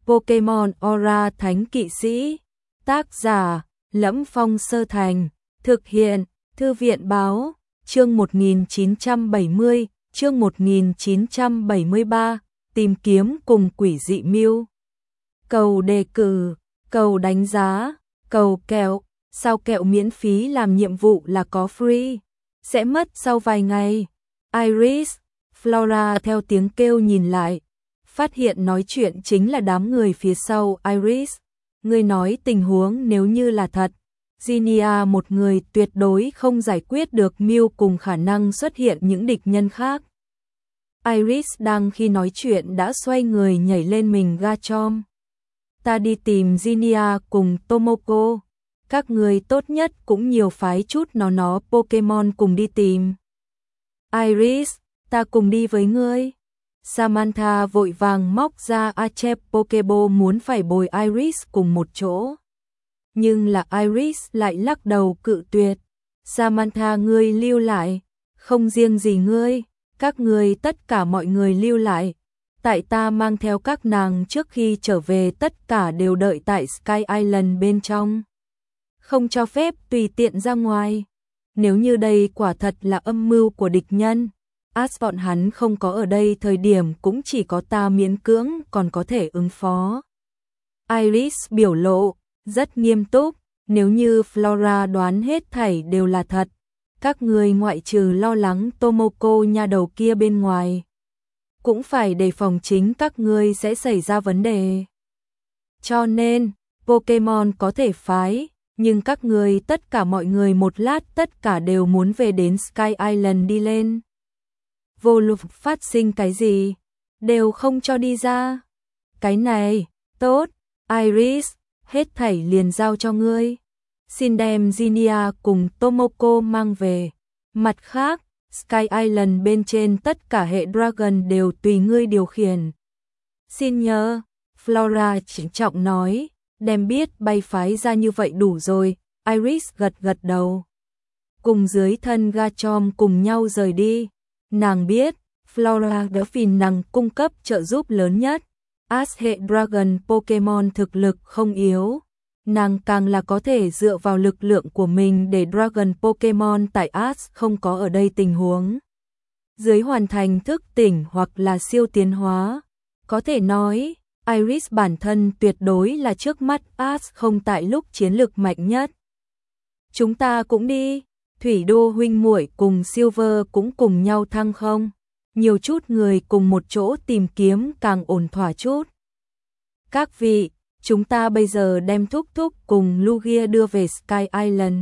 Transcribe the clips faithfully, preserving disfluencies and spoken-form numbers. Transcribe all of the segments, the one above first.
Pokemon Aura Thánh Kỵ Sĩ. Tác giả: Lẫm Phong Sơ Thành. Thực hiện: Thư viện báo. Chương một nghìn chín trăm bảy mươi, chương một nghìn chín trăm bảy mươi ba, tìm kiếm cùng quỷ dị Mew. Cầu đề cử, cầu đánh giá, cầu kẹo, sao kẹo miễn phí làm nhiệm vụ là có free, sẽ mất sau vài ngày. Iris, Flora theo tiếng kêu nhìn lại, phát hiện nói chuyện chính là đám người phía sau Iris. Người nói tình huống nếu như là thật, Zinnia một người tuyệt đối không giải quyết được Mew cùng khả năng xuất hiện những địch nhân khác. Iris đang khi nói chuyện đã xoay người nhảy lên mình Garchomp. Ta đi tìm Zinnia cùng Tomoko. Các người tốt nhất cũng nhiều phái chút nó nó Pokemon cùng đi tìm. Iris, ta cùng đi với ngươi. Samantha vội vàng móc ra Achep Pokeball muốn phải bồi Iris cùng một chỗ. Nhưng là Iris lại lắc đầu cự tuyệt. Samantha, ngươi lưu lại. Không riêng gì ngươi, các ngươi tất cả mọi người lưu lại. Tại ta mang theo các nàng trước khi trở về tất cả đều đợi tại Sky Island bên trong. Không cho phép tùy tiện ra ngoài. Nếu như đây quả thật là âm mưu của địch nhân, Ash bọn hắn không có ở đây thời điểm cũng chỉ có ta miễn cưỡng còn có thể ứng phó. Iris biểu lộ rất nghiêm túc, nếu như Flora đoán hết thảy đều là thật, các người ngoại trừ lo lắng Tomoko nha đầu kia bên ngoài, cũng phải đề phòng chính các ngươi sẽ xảy ra vấn đề. Cho nên, Pokemon có thể phái, nhưng các người tất cả mọi người một lát tất cả đều muốn về đến Sky Island đi lên. Vô luận phát sinh cái gì, đều không cho đi ra. Cái này, tốt, Iris, hết thảy liền giao cho ngươi. Xin đem Zinnia cùng Tomoko mang về. Mặt khác, Sky Island bên trên tất cả hệ Dragon đều tùy ngươi điều khiển. Xin nhớ, Flora trịnh trọng nói, đem biết bay phái ra như vậy đủ rồi. Iris gật gật đầu. Cùng dưới thân Garchomp cùng nhau rời đi. Nàng biết, Flora đã vì nàng cung cấp trợ giúp lớn nhất. Ash hệ Dragon Pokemon thực lực không yếu. Nàng càng là có thể dựa vào lực lượng của mình để Dragon Pokemon tại Ash không có ở đây tình huống dưới hoàn thành thức tỉnh hoặc là siêu tiến hóa. Có thể nói, Iris bản thân tuyệt đối là trước mắt Ash không tại lúc chiến lực mạnh nhất. Chúng ta cũng đi. Thủy Đô huynh muội cùng Silver cũng cùng nhau thăng không? Nhiều chút người cùng một chỗ tìm kiếm càng ổn thỏa chút. Các vị, chúng ta bây giờ đem Thúc Thúc cùng Lugia đưa về Sky Island.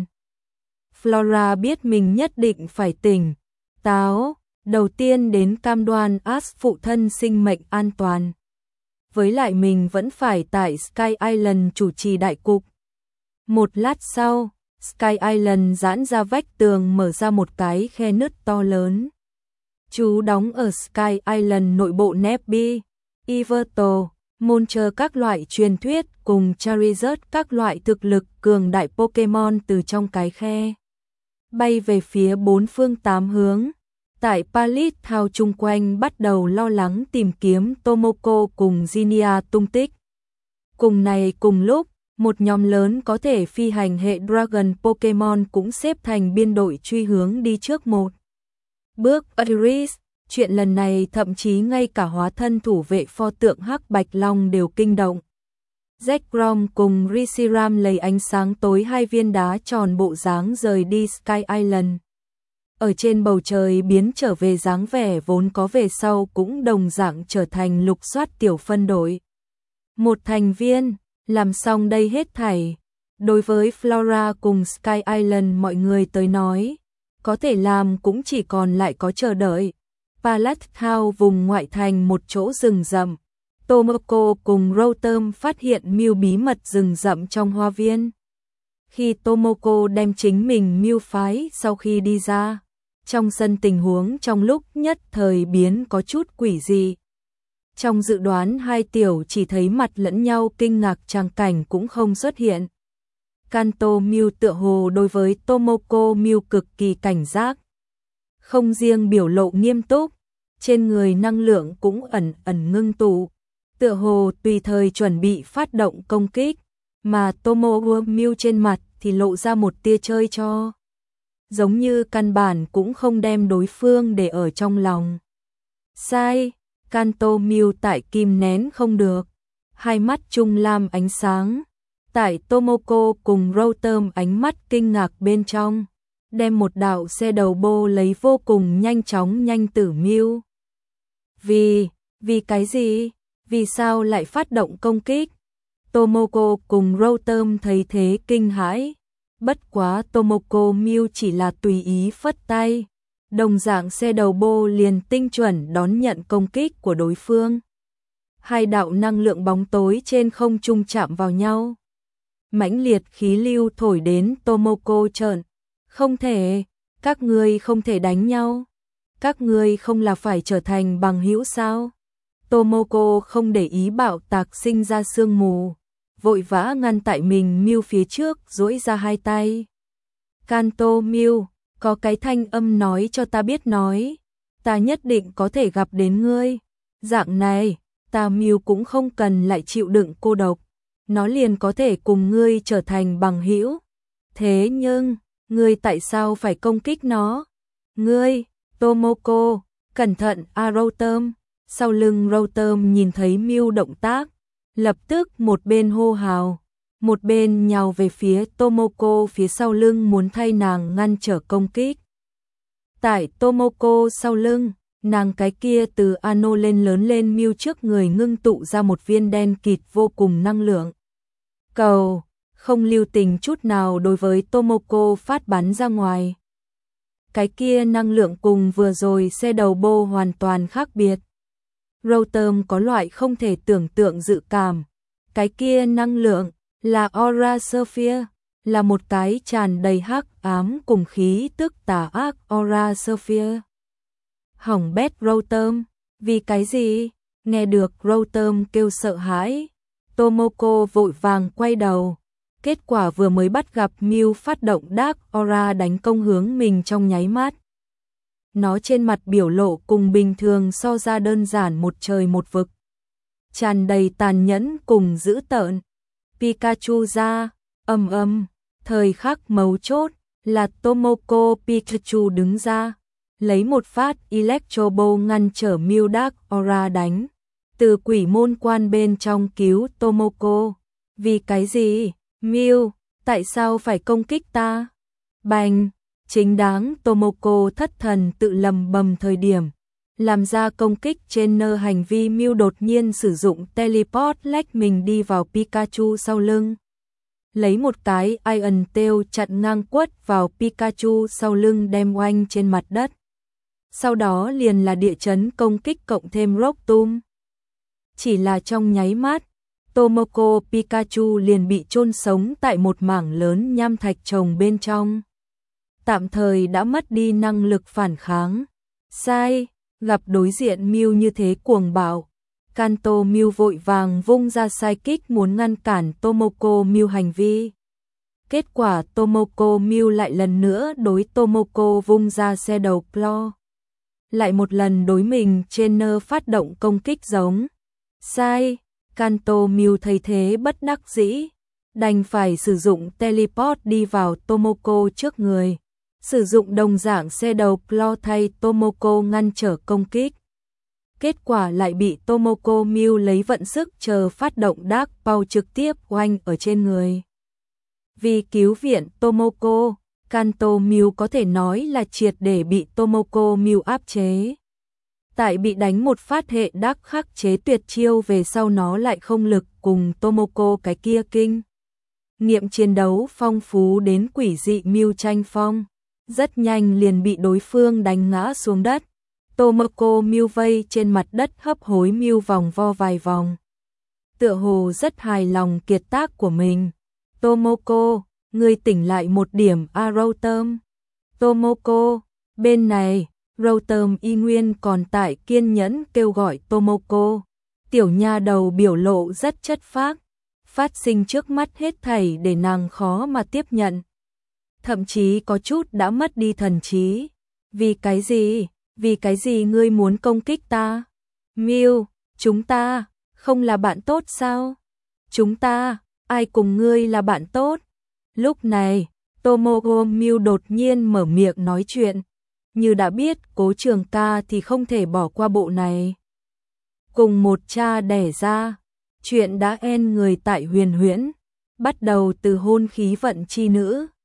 Flora biết mình nhất định phải tỉnh táo, đầu tiên đến cam đoan Ash phụ thân sinh mệnh an toàn. Với lại mình vẫn phải tại Sky Island chủ trì đại cục. Một lát sau, Sky Island giãn ra vách tường mở ra một cái khe nứt to lớn. Chú đóng ở Sky Island nội bộ Nebby, Yveltal, Moltres các loại truyền thuyết cùng Charizard các loại thực lực cường đại Pokemon từ trong cái khe bay về phía bốn phương tám hướng. Tại Pallet Town chung quanh bắt đầu lo lắng tìm kiếm Tomoko cùng Zinnia tung tích. Cùng này cùng lúc, một nhóm lớn có thể phi hành hệ Dragon Pokemon cũng xếp thành biên đội truy hướng đi trước một bước. Iris, chuyện lần này thậm chí ngay cả hóa thân thủ vệ pho tượng Hắc Bạch Long đều kinh động. Zekrom cùng Reshiram lấy ánh sáng tối hai viên đá tròn bộ dáng rời đi Sky Island. Ở trên bầu trời biến trở về dáng vẻ vốn có về sau cũng đồng dạng trở thành lục soát tiểu phân đội. Một thành viên, làm xong đây hết thảy. Đối với Flora cùng Sky Island mọi người tới nói, có thể làm cũng chỉ còn lại có chờ đợi. Pallet Town vùng ngoại thành một chỗ rừng rậm. Tomoko cùng Rotom phát hiện Mew bí mật rừng rậm trong hoa viên. Khi Tomoko đem chính mình Mew phái sau khi đi ra, trong sân tình huống trong lúc nhất thời biến có chút quỷ dị. Trong dự đoán hai tiểu chỉ thấy mặt lẫn nhau kinh ngạc tràng cảnh cũng không xuất hiện. Kanto Mew tựa hồ đối với Tomoko Mew cực kỳ cảnh giác. Không riêng biểu lộ nghiêm túc, trên người năng lượng cũng ẩn ẩn ngưng tụ. tựa hồ tùy thời chuẩn bị phát động công kích, mà Tomoe Mew trên mặt thì lộ ra một tia chơi cho. Giống như căn bản cũng không đem đối phương để ở trong lòng. Sai, Kanto Mew tại kim nén không được, hai mắt trung lam ánh sáng. Tại Tomoko cùng Rotom ánh mắt kinh ngạc bên trong, đem một đạo xe đầu bô lấy vô cùng nhanh chóng nhanh tử Mew. Vì, vì cái gì? Vì sao lại phát động công kích? Tomoko cùng Rotom thấy thế kinh hãi. Bất quá Tomoko Mew chỉ là tùy ý phất tay, đồng dạng xe đầu bô liền tinh chuẩn đón nhận công kích của đối phương. Hai đạo năng lượng bóng tối trên không trung chạm vào nhau. Mãnh liệt khí lưu thổi đến Tomoko trợn. Không thể, các ngươi không thể đánh nhau. Các ngươi không là phải trở thành bằng hữu sao? Tomoko không để ý bạo tạc sinh ra sương mù, vội vã ngăn tại mình Mew phía trước, duỗi ra hai tay. Kanto Mew, có cái thanh âm nói cho ta biết nói, ta nhất định có thể gặp đến ngươi. Dạng này, ta Mew cũng không cần lại chịu đựng cô độc, nó liền có thể cùng ngươi trở thành bằng hữu. Thế nhưng, ngươi tại sao phải công kích nó? Ngươi, Tomoko, cẩn thận a Rotom. Sau lưng Rotom nhìn thấy Mew động tác, lập tức một bên hô hào, một bên nhào về phía Tomoko phía sau lưng muốn thay nàng ngăn trở công kích. Tại Tomoko sau lưng, nàng cái kia từ ano lên lớn lên Mew trước người ngưng tụ ra một viên đen kịt vô cùng năng lượng. Cầu, không lưu tình chút nào đối với Tomoko phát bắn ra ngoài. Cái kia năng lượng cùng vừa rồi xe đầu bô hoàn toàn khác biệt. Rotom có loại không thể tưởng tượng dự cảm. Cái kia năng lượng là Aura Sphere, là một cái tràn đầy hắc ám cùng khí tức tà ác Aura Sphere. Hỏng bét Rotom, vì cái gì? Nghe được Rotom kêu sợ hãi, Tomoko vội vàng quay đầu. Kết quả vừa mới bắt gặp Mew phát động Dark Aura đánh công hướng mình trong nháy mắt. Nó trên mặt biểu lộ cùng bình thường so ra đơn giản một trời một vực, tràn đầy tàn nhẫn cùng dữ tợn. Pikachu ra, ầm ầm, thời khắc mấu chốt là Tomoko Pikachu đứng ra, lấy một phát Electro Ball ngăn trở Mew Dark Aura đánh, từ quỷ môn quan bên trong cứu Tomoko. Vì cái gì? Mew, tại sao phải công kích ta? Bành! Chính đáng Tomoko thất thần tự lầm bầm thời điểm, làm ra công kích trên nơ hành vi Mew đột nhiên sử dụng teleport lách mình đi vào Pikachu sau lưng. Lấy một cái Iron Tail chặn ngang quất vào Pikachu sau lưng đem oanh trên mặt đất. Sau đó liền là địa chấn công kích cộng thêm Rock Tomb. Chỉ là trong nháy mắt, Tomoko Pikachu liền bị chôn sống tại một mảng lớn nham thạch trồng bên trong. Tạm thời đã mất đi năng lực phản kháng. Sai, gặp đối diện Mew như thế cuồng bạo, Kanto Mew vội vàng vung ra sai kích muốn ngăn cản Tomoko Mew hành vi. Kết quả Tomoko Mew lại lần nữa đối Tomoko vung ra xe đầu Claw. Lại một lần đối mình trên nơ phát động công kích giống. Sai, Kanto Mew thấy thế bất đắc dĩ, đành phải sử dụng teleport đi vào Tomoko trước người. Sử dụng đồng dạng xe đầu Claw thay Tomoko ngăn trở công kích. Kết quả lại bị Tomoko Mew lấy vận sức chờ phát động Dark Power trực tiếp oanh ở trên người. Vì cứu viện Tomoko, Kanto Mew có thể nói là triệt để bị Tomoko Mew áp chế. Tại bị đánh một phát hệ Dark khắc chế tuyệt chiêu về sau nó lại không lực cùng Tomoko cái kia kinh nghiệm chiến đấu phong phú đến quỷ dị Mew tranh phong. Rất nhanh liền bị đối phương đánh ngã xuống đất. Tomoko Mew vây trên mặt đất hấp hối Mew vòng vo vài vòng. Tựa hồ rất hài lòng kiệt tác của mình. Tomoko, ngươi tỉnh lại một điểm a Rotom. Tomoko, bên này, Rotom y nguyên còn tại kiên nhẫn kêu gọi Tomoko. Tiểu nha đầu biểu lộ rất chất phác, phát sinh trước mắt hết thảy để nàng khó mà tiếp nhận. Thậm chí có chút đã mất đi thần trí. Vì cái gì? Vì cái gì ngươi muốn công kích ta? Mew, chúng ta không là bạn tốt sao? Chúng ta, ai cùng ngươi là bạn tốt? Lúc này, Tomogomiu đột nhiên mở miệng nói chuyện, như đã biết Cố Trường Ca thì không thể bỏ qua bộ này. Cùng một cha đẻ ra, chuyện đã en người tại Huyền Huyễn, bắt đầu từ hôn khí vận chi nữ,